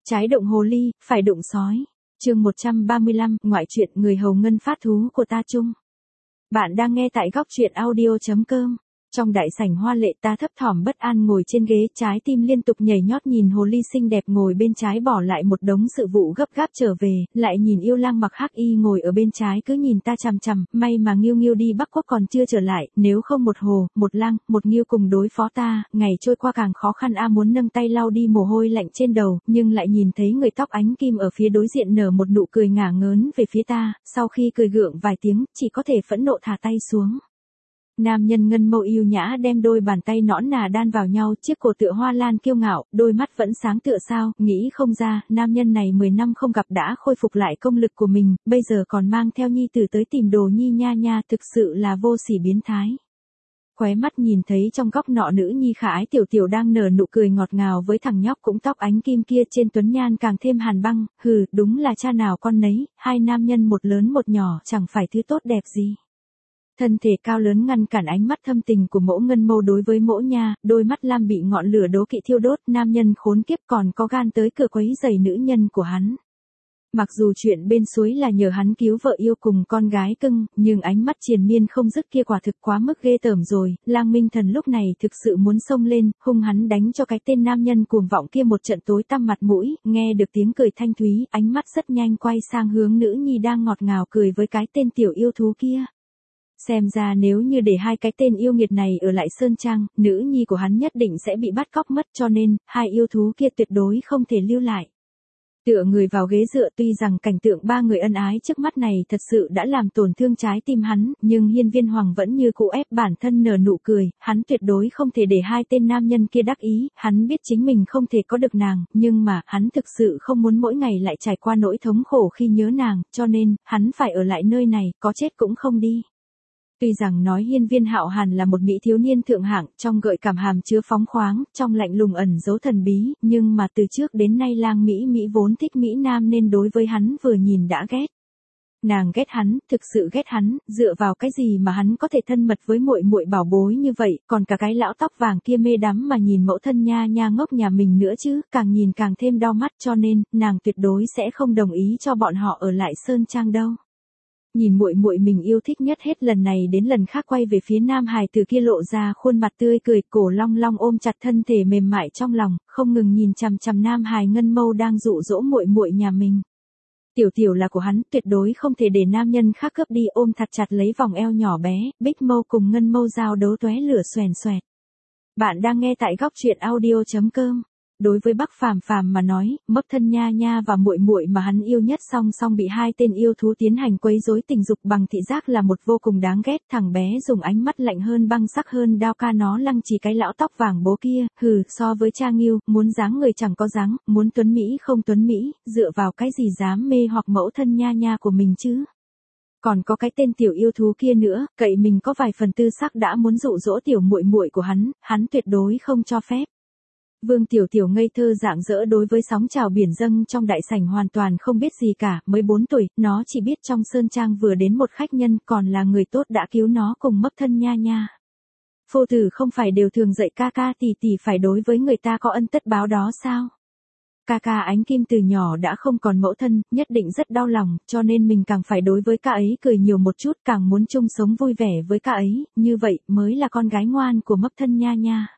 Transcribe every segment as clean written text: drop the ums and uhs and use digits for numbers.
Trái đụng hồ ly, phải đụng sói. Chương 135, ngoại truyện người hầu ngân phát thú của ta chung. Bạn đang nghe tại góc truyện audio.com. Trong đại sảnh hoa lệ, ta thấp thỏm bất an ngồi trên ghế, trái tim liên tục nhảy nhót nhìn hồ ly xinh đẹp ngồi bên trái bỏ lại một đống sự vụ gấp gáp trở về, lại nhìn yêu lang mặc hắc y ngồi ở bên trái cứ nhìn ta chằm chằm, may mà Nghiêu Nghiêu đi Bắc Quốc còn chưa trở lại, nếu không một hồ, một lang, một Nghiêu cùng đối phó ta, ngày trôi qua càng khó khăn. Muốn nâng tay lau đi mồ hôi lạnh trên đầu, nhưng lại nhìn thấy người tóc ánh kim ở phía đối diện nở một nụ cười ngả ngớn về phía ta, sau khi cười gượng vài tiếng, chỉ có thể phẫn nộ thả tay xuống. Nam nhân ngân mâu yêu nhã đem đôi bàn tay nõn nà đan vào nhau, chiếc cổ tựa hoa lan kiêu ngạo, đôi mắt vẫn sáng tựa sao, nghĩ không ra, nam nhân này 10 năm không gặp đã khôi phục lại công lực của mình, bây giờ còn mang theo nhi tử tới tìm đồ nhi nha nha, thực sự là vô sỉ biến thái. Khóe mắt nhìn thấy trong góc nọ nữ nhi khả ái tiểu tiểu đang nở nụ cười ngọt ngào với thằng nhóc cũng tóc ánh kim kia trên tuấn nhan càng thêm hàn băng, đúng là cha nào con nấy, hai nam nhân một lớn một nhỏ chẳng phải thứ tốt đẹp gì. Thân thể cao lớn ngăn cản ánh mắt thâm tình của mỗ ngân mâu đối với mỗ nha, đôi mắt lam bị ngọn lửa đố kỵ thiêu đốt, nam nhân khốn kiếp còn có gan tới cửa quấy giày nữ nhân của hắn. Mặc dù chuyện bên suối là nhờ hắn cứu vợ yêu cùng con gái cưng, nhưng ánh mắt triền miên không dứt kia quả thực quá mức ghê tởm rồi, Lang Minh Thần lúc này thực sự muốn xông lên, hung hắn đánh cho cái tên nam nhân cuồng vọng kia một trận tối tăm mặt mũi, nghe được tiếng cười thanh thúy, ánh mắt rất nhanh quay sang hướng nữ nhi đang ngọt ngào cười với cái tên tiểu yêu thú kia. Xem ra nếu như để hai cái tên yêu nghiệt này ở lại Sơn Trang, nữ nhi của hắn nhất định sẽ bị bắt cóc mất, cho nên, hai yêu thú kia tuyệt đối không thể lưu lại. Tựa người vào ghế dựa, tuy rằng cảnh tượng ba người ân ái trước mắt này thật sự đã làm tổn thương trái tim hắn, nhưng Hiên Viên Hoàng vẫn như cũ ép bản thân nở nụ cười, hắn tuyệt đối không thể để hai tên nam nhân kia đắc ý, hắn biết chính mình không thể có được nàng, nhưng mà, hắn thực sự không muốn mỗi ngày lại trải qua nỗi thống khổ khi nhớ nàng, cho nên, hắn phải ở lại nơi này, có chết cũng không đi. Tuy rằng nói Hiên Viên Hạo Hàn là một mỹ thiếu niên thượng hạng, trong gợi cảm hàm chứa phóng khoáng, trong lạnh lùng ẩn giấu thần bí, nhưng mà từ trước đến nay Lang Mỹ Mỹ vốn thích Mỹ Nam nên đối với hắn vừa nhìn đã ghét. Nàng ghét hắn, thực sự ghét hắn, dựa vào cái gì mà hắn có thể thân mật với muội muội bảo bối như vậy, còn cả cái lão tóc vàng kia mê đắm mà nhìn mẫu thân nha nha ngốc nhà mình nữa chứ, càng nhìn càng thêm đau mắt, cho nên, nàng tuyệt đối sẽ không đồng ý cho bọn họ ở lại Sơn Trang đâu. Nhìn muội muội mình yêu thích nhất hết lần này đến lần khác quay về phía nam hài từ kia lộ ra khuôn mặt tươi cười, cổ long long ôm chặt thân thể mềm mại trong lòng, không ngừng nhìn chằm chằm nam hài ngân mâu đang dụ dỗ muội muội nhà mình. Tiểu tiểu là của hắn, tuyệt đối không thể để nam nhân khác cướp đi, ôm thật chặt lấy vòng eo nhỏ bé, bích mâu cùng ngân mâu giao đấu tóe lửa xoèn xoẹt. Bạn đang nghe tại góc truyện audio.com. Đối với Bắc Phàm Phàm mà nói, mấp thân nha nha và muội muội mà hắn yêu nhất song song bị hai tên yêu thú tiến hành quấy rối tình dục bằng thị giác là một vô cùng đáng ghét. Thằng bé dùng ánh mắt lạnh hơn băng sắc hơn đao ca nó lăng trì cái lão tóc vàng bố kia, so với cha Nghiêu, muốn dáng người chẳng có dáng, muốn tuấn mỹ không tuấn mỹ, dựa vào cái gì dám mê hoặc mẫu thân nha nha của mình chứ? Còn có cái tên tiểu yêu thú kia nữa, cậy mình có vài phần tư sắc đã muốn dụ dỗ tiểu muội muội của hắn tuyệt đối không cho phép. Vương Tiểu Tiểu ngây thơ rạng rỡ đối với sóng trào biển dâng trong đại sảnh hoàn toàn không biết gì cả, mới 4 tuổi, nó chỉ biết trong Sơn Trang vừa đến một khách nhân còn là người tốt đã cứu nó cùng mấp thân nha nha. Phu tử không phải đều thường dạy ca ca tỷ tỷ phải đối với người ta có ân tất báo đó sao? Ca ca ánh kim từ nhỏ đã không còn mẫu thân, nhất định rất đau lòng, cho nên mình càng phải đối với ca ấy cười nhiều một chút, càng muốn chung sống vui vẻ với ca ấy, như vậy mới là con gái ngoan của mấp thân nha nha.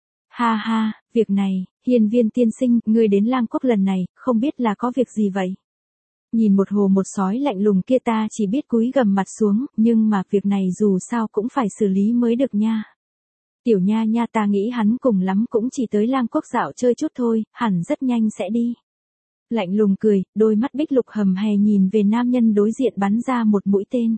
Ha ha, việc này, Hiên Viên tiên sinh, ngươi đến Lang Quốc lần này, không biết là có việc gì vậy? Nhìn một hồ một sói lạnh lùng kia ta chỉ biết cúi gằm mặt xuống, nhưng mà việc này dù sao cũng phải xử lý mới được nha. Tiểu nha nha ta nghĩ hắn cùng lắm cũng chỉ tới Lang Quốc dạo chơi chút thôi, hẳn rất nhanh sẽ đi. Lạnh lùng cười, đôi mắt bích lục hầm hè nhìn về nam nhân đối diện bắn ra một mũi tên.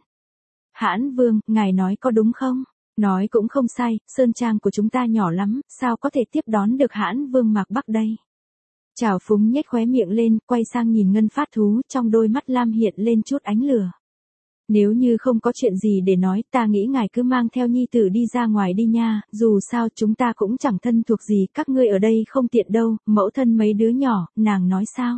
Hãn Vương, ngài nói có đúng không? Nói cũng không sai, Sơn Trang của chúng ta nhỏ lắm, sao có thể tiếp đón được Hãn Vương Mạc Bắc đây? Trào Phúng nhếch khóe miệng lên, quay sang nhìn ngân phát thú, trong đôi mắt lam hiện lên chút ánh lửa. Nếu như không có chuyện gì để nói, ta nghĩ ngài cứ mang theo nhi tử đi ra ngoài đi nha, dù sao chúng ta cũng chẳng thân thuộc gì, các ngươi ở đây không tiện đâu, mẫu thân mấy đứa nhỏ, nàng nói sao?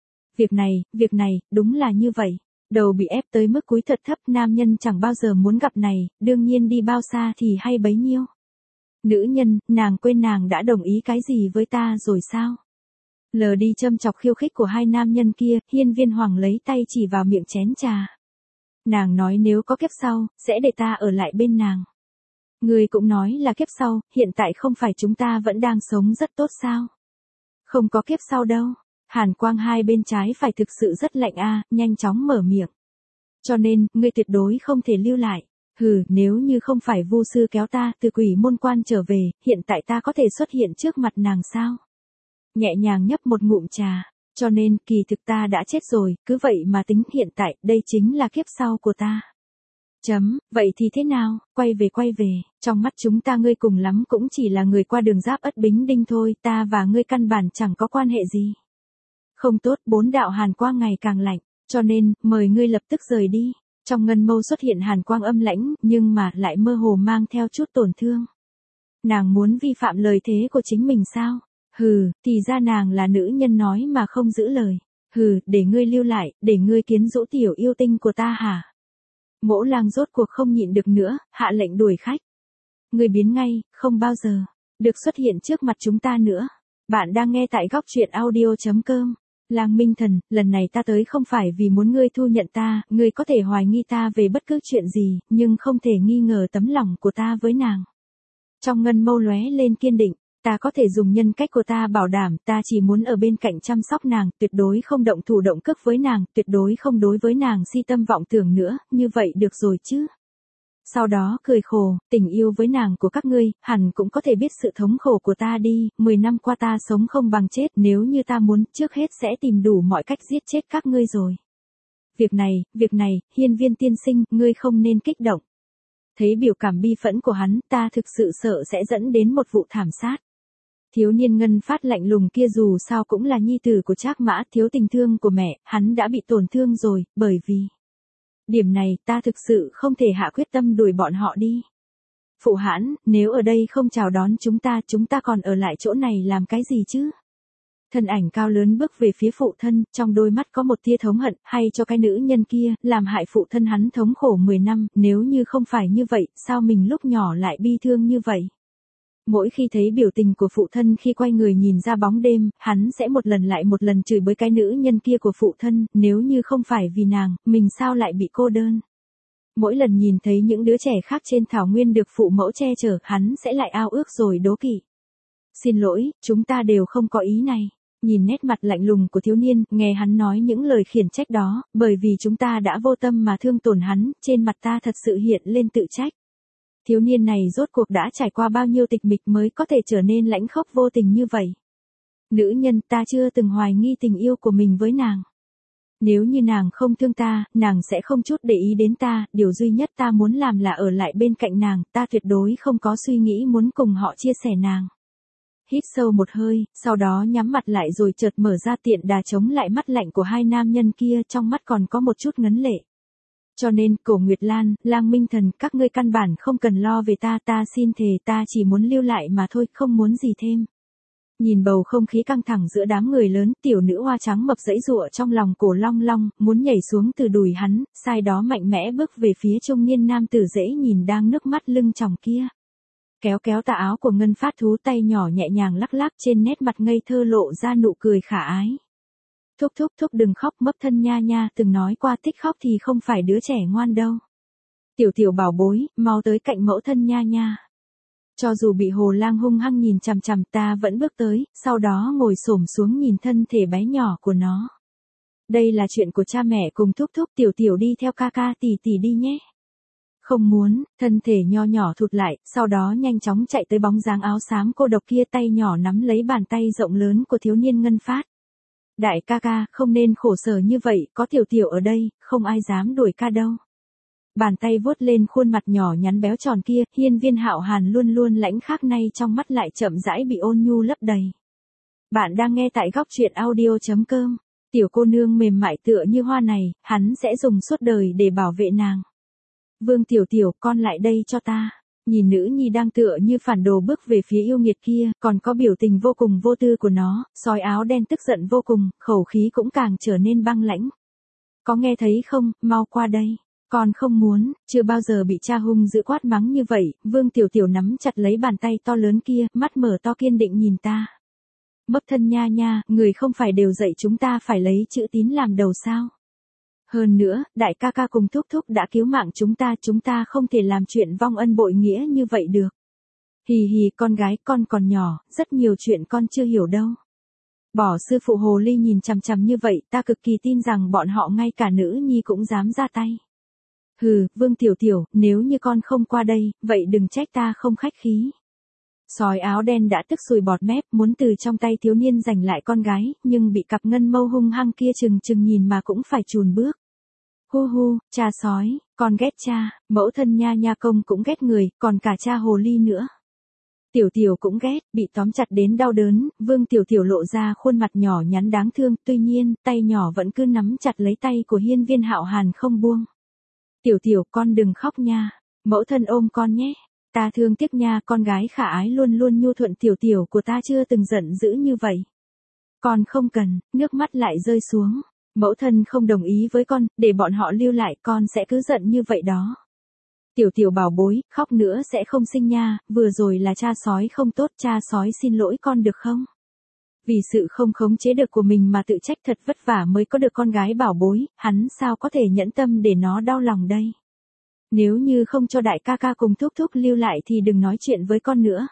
Việc này, đúng là như vậy. Đầu bị ép tới mức cúi thật thấp, nam nhân chẳng bao giờ muốn gặp này, đương nhiên đi bao xa thì hay bấy nhiêu. Nữ nhân, nàng quên nàng đã đồng ý cái gì với ta rồi sao? Lờ đi châm chọc khiêu khích của hai nam nhân kia, Hiên Viên Hoàng lấy tay chỉ vào miệng chén trà. Nàng nói nếu có kiếp sau, sẽ để ta ở lại bên nàng. Ngươi cũng nói là kiếp sau, hiện tại không phải chúng ta vẫn đang sống rất tốt sao? Không có kiếp sau đâu. Hàn quang hai bên trái phải thực sự rất lạnh nhanh chóng mở miệng. Cho nên, ngươi tuyệt đối không thể lưu lại. Hừ, nếu như không phải Vu sư kéo ta từ Quỷ Môn Quan trở về, hiện tại ta có thể xuất hiện trước mặt nàng sao? Nhẹ nhàng nhấp một ngụm trà. Cho nên, kỳ thực ta đã chết rồi, cứ vậy mà tính hiện tại, đây chính là kiếp sau của ta. Vậy thì thế nào, quay về, trong mắt chúng ta ngươi cùng lắm cũng chỉ là người qua đường giáp Ất Bính Đinh thôi, ta và ngươi căn bản chẳng có quan hệ gì. Không tốt, bốn đạo hàn quang ngày càng lạnh, cho nên, mời ngươi lập tức rời đi. Trong ngân mâu xuất hiện hàn quang âm lãnh, nhưng mà lại mơ hồ mang theo chút tổn thương. Nàng muốn vi phạm lời thế của chính mình sao? Hừ, thì ra nàng là nữ nhân nói mà không giữ lời. Hừ, để ngươi lưu lại, để ngươi kiến rũ tiểu yêu tinh của ta hả? Mỗ Lang rốt cuộc không nhịn được nữa, hạ lệnh đuổi khách. Ngươi biến ngay, không bao giờ được xuất hiện trước mặt chúng ta nữa. Bạn đang nghe tại góc truyện audio.com. Lang Minh Thần, lần này ta tới không phải vì muốn ngươi thu nhận ta, ngươi có thể hoài nghi ta về bất cứ chuyện gì, nhưng không thể nghi ngờ tấm lòng của ta với nàng. Trong ngân mâu lóe lên kiên định, ta có thể dùng nhân cách của ta bảo đảm ta chỉ muốn ở bên cạnh chăm sóc nàng, tuyệt đối không động thủ động cước với nàng, tuyệt đối không đối với nàng si tâm vọng tưởng nữa, như vậy được rồi chứ. Sau đó cười khổ, tình yêu với nàng của các ngươi, hẳn cũng có thể biết sự thống khổ của ta đi, 10 năm qua ta sống không bằng chết, nếu như ta muốn, trước hết sẽ tìm đủ mọi cách giết chết các ngươi rồi. Việc này, Hiên Viên tiên sinh, ngươi không nên kích động. Thấy biểu cảm bi phẫn của hắn, ta thực sự sợ sẽ dẫn đến một vụ thảm sát. Thiếu niên Ngân Phát lạnh lùng kia dù sao cũng là nhi tử của Trác Mã, thiếu tình thương của mẹ, hắn đã bị tổn thương rồi, bởi vì điểm này ta thực sự không thể hạ quyết tâm đuổi bọn họ đi. Phụ hãn, nếu ở đây không chào đón chúng ta còn ở lại chỗ này làm cái gì chứ? Thân ảnh cao lớn bước về phía phụ thân, trong đôi mắt có một tia thống hận, hay cho cái nữ nhân kia, làm hại phụ thân hắn thống khổ 10 năm, nếu như không phải như vậy, sao mình lúc nhỏ lại bi thương như vậy? Mỗi khi thấy biểu tình của phụ thân khi quay người nhìn ra bóng đêm, hắn sẽ một lần lại một lần chửi bới cái nữ nhân kia của phụ thân, nếu như không phải vì nàng, mình sao lại bị cô đơn. Mỗi lần nhìn thấy những đứa trẻ khác trên thảo nguyên được phụ mẫu che chở, hắn sẽ lại ao ước rồi đố kỵ. Xin lỗi, chúng ta đều không có ý này. Nhìn nét mặt lạnh lùng của thiếu niên, nghe hắn nói những lời khiển trách đó, bởi vì chúng ta đã vô tâm mà thương tổn hắn, trên mặt ta thật sự hiện lên tự trách. Thiếu niên này rốt cuộc đã trải qua bao nhiêu tịch mịch mới có thể trở nên lãnh khốc vô tình như vậy. Nữ nhân, ta chưa từng hoài nghi tình yêu của mình với nàng. Nếu như nàng không thương ta, nàng sẽ không chút để ý đến ta, điều duy nhất ta muốn làm là ở lại bên cạnh nàng, ta tuyệt đối không có suy nghĩ muốn cùng họ chia sẻ nàng. Hít sâu một hơi, sau đó nhắm mặt lại rồi chợt mở ra tiện đà chống lại mắt lạnh của hai nam nhân kia, trong mắt còn có một chút ngấn lệ. Cho nên, Cổ Nguyệt Lan, Lang Minh Thần, các ngươi căn bản không cần lo về ta xin thề ta chỉ muốn lưu lại mà thôi, không muốn gì thêm. Nhìn bầu không khí căng thẳng giữa đám người lớn, tiểu nữ hoa trắng mập giãy giụa trong lòng Cổ Long Long, muốn nhảy xuống từ đùi hắn, sai đó mạnh mẽ bước về phía trung niên nam tử dễ nhìn đang nước mắt lưng tròng kia. Kéo tà áo của Ngân Phát thú, tay nhỏ nhẹ nhàng lắc lắc, trên nét mặt ngây thơ lộ ra nụ cười khả ái. Thúc đừng khóc, mấp thân nha, từng nói qua thích khóc thì không phải đứa trẻ ngoan đâu. Tiểu bảo bối, mau tới cạnh mẫu thân nha. Cho dù bị Hồ Lang hung hăng nhìn chằm chằm, ta vẫn bước tới, sau đó ngồi xổm xuống nhìn thân thể bé nhỏ của nó. Đây là chuyện của cha mẹ cùng thúc, tiểu đi theo ca tỷ đi nhé. Không muốn, thân thể nho nhỏ thụt lại, sau đó nhanh chóng chạy tới bóng dáng áo xám cô độc kia, tay nhỏ nắm lấy bàn tay rộng lớn của thiếu niên Ngân Phát. Đại ca, không nên khổ sở như vậy, có tiểu ở đây, không ai dám đuổi ca đâu. Bàn tay vuốt lên khuôn mặt nhỏ nhắn béo tròn kia, Hiên Viên Hạo Hàn luôn luôn lãnh khắc nay trong mắt lại chậm rãi bị ôn nhu lấp đầy. Bạn đang nghe tại góc truyện audio.com. Tiểu cô nương mềm mại tựa như hoa này, hắn sẽ dùng suốt đời để bảo vệ nàng. Vương Tiểu, con lại đây cho ta. Nhìn nữ nhi đang tựa như phản đồ bước về phía yêu nghiệt kia, còn có biểu tình vô cùng vô tư của nó, sói áo đen tức giận vô cùng, khẩu khí cũng càng trở nên băng lãnh. Có nghe thấy không, mau qua đây. Con không muốn, chưa bao giờ bị cha hung dữ quát mắng như vậy, Vương Tiểu nắm chặt lấy bàn tay to lớn kia, mắt mở to kiên định nhìn ta. Mấp thân nha nha, người không phải đều dạy chúng ta phải lấy chữ tín làm đầu sao? Hơn nữa, đại ca ca cùng thúc thúc đã cứu mạng chúng ta không thể làm chuyện vong ân bội nghĩa như vậy được. Hì hì, con gái con còn nhỏ, rất nhiều chuyện con chưa hiểu đâu. Bỏ sư phụ hồ ly nhìn chằm chằm như vậy, ta cực kỳ tin rằng bọn họ ngay cả nữ nhi cũng dám ra tay. Hừ, Vương Tiểu Tiểu, nếu như con không qua đây, vậy đừng trách ta không khách khí. Sói áo đen đã tức sùi bọt mép, muốn từ trong tay thiếu niên giành lại con gái, nhưng bị cặp ngân mâu hung hăng kia chừng chừng nhìn mà cũng phải chùn bước. Hu hu, cha sói, con ghét cha, mẫu thân nha nha công cũng ghét người, còn cả cha hồ ly nữa. Tiểu Tiểu cũng ghét, bị tóm chặt đến đau đớn, Vương Tiểu Tiểu lộ ra khuôn mặt nhỏ nhắn đáng thương, tuy nhiên, tay nhỏ vẫn cứ nắm chặt lấy tay của Hiên Viên Hạo Hàn không buông. Tiểu Tiểu, con đừng khóc nha, mẫu thân ôm con nhé. Ta thương tiếc nha, con gái khả ái luôn luôn nhu thuận Tiểu Tiểu của ta chưa từng giận dữ như vậy. Con không cần, nước mắt lại rơi xuống. Mẫu thân không đồng ý với con, để bọn họ lưu lại, con sẽ cứ giận như vậy đó. Tiểu Tiểu bảo bối, khóc nữa sẽ không sinh nha, vừa rồi là cha sói không tốt, cha sói xin lỗi con được không? Vì sự không khống chế được của mình mà tự trách thật vất vả mới có được con gái bảo bối, hắn sao có thể nhẫn tâm để nó đau lòng đây? Nếu như không cho đại ca ca cùng thúc thúc lưu lại thì đừng nói chuyện với con nữa.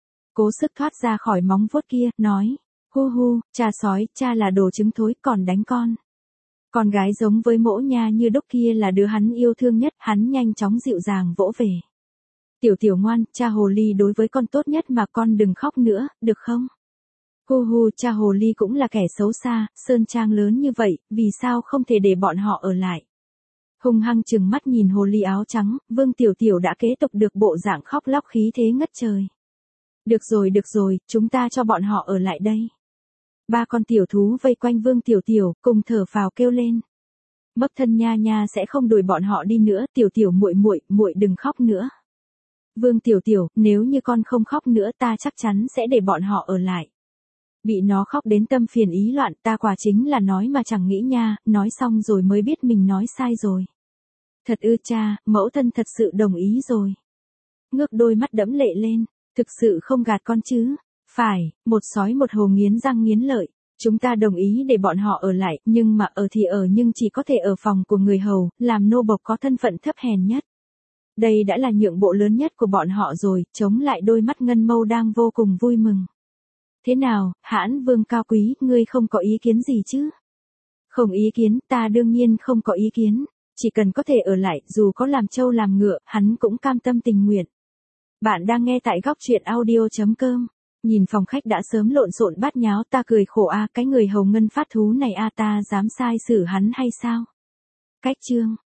Cố sức thoát ra khỏi móng vuốt kia, nói, hu hu, cha sói, cha là đồ trứng thối, còn đánh con. Con gái giống với mỗ nha như đúc kia là đứa hắn yêu thương nhất, hắn nhanh chóng dịu dàng vỗ về. Tiểu Tiểu ngoan, cha hồ ly đối với con tốt nhất mà con đừng khóc nữa, được không? Hu hu, cha hồ ly cũng là kẻ xấu xa, sơn trang lớn như vậy, vì sao không thể để bọn họ ở lại? Hung hăng chừng mắt nhìn hồ ly áo trắng, Vương Tiểu Tiểu đã kế tục được bộ dạng khóc lóc khí thế ngất trời. Được rồi, chúng ta cho bọn họ ở lại đây. Ba con tiểu thú vây quanh Vương Tiểu Tiểu, cùng thở phào kêu lên. Mấp thân nha nha sẽ không đuổi bọn họ đi nữa, Tiểu Tiểu muội đừng khóc nữa. Vương Tiểu Tiểu, nếu như con không khóc nữa ta chắc chắn sẽ để bọn họ ở lại. Bị nó khóc đến tâm phiền ý loạn, ta quả chính là nói mà chẳng nghĩ nha, nói xong rồi mới biết mình nói sai rồi. Thật ư cha, mẫu thân thật sự đồng ý rồi. Ngước đôi mắt đẫm lệ lên, thực sự không gạt con chứ. Phải, một sói một hồ nghiến răng nghiến lợi. Chúng ta đồng ý để bọn họ ở lại, nhưng mà ở thì ở nhưng chỉ có thể ở phòng của người hầu, làm nô bộc có thân phận thấp hèn nhất. Đây đã là nhượng bộ lớn nhất của bọn họ rồi, chống lại đôi mắt ngân mâu đang vô cùng vui mừng. Thế nào, hãn Vương cao quý, ngươi không có ý kiến gì chứ? Không ý kiến, ta đương nhiên không có ý kiến. Chỉ cần có thể ở lại, dù có làm trâu làm ngựa, hắn cũng cam tâm tình nguyện. Bạn đang nghe tại góc truyện audio.com. Nhìn phòng khách đã sớm lộn xộn bát nháo, ta cười khổ cái người hầu ngân phát thú này ta dám sai xử hắn hay sao? Cách chương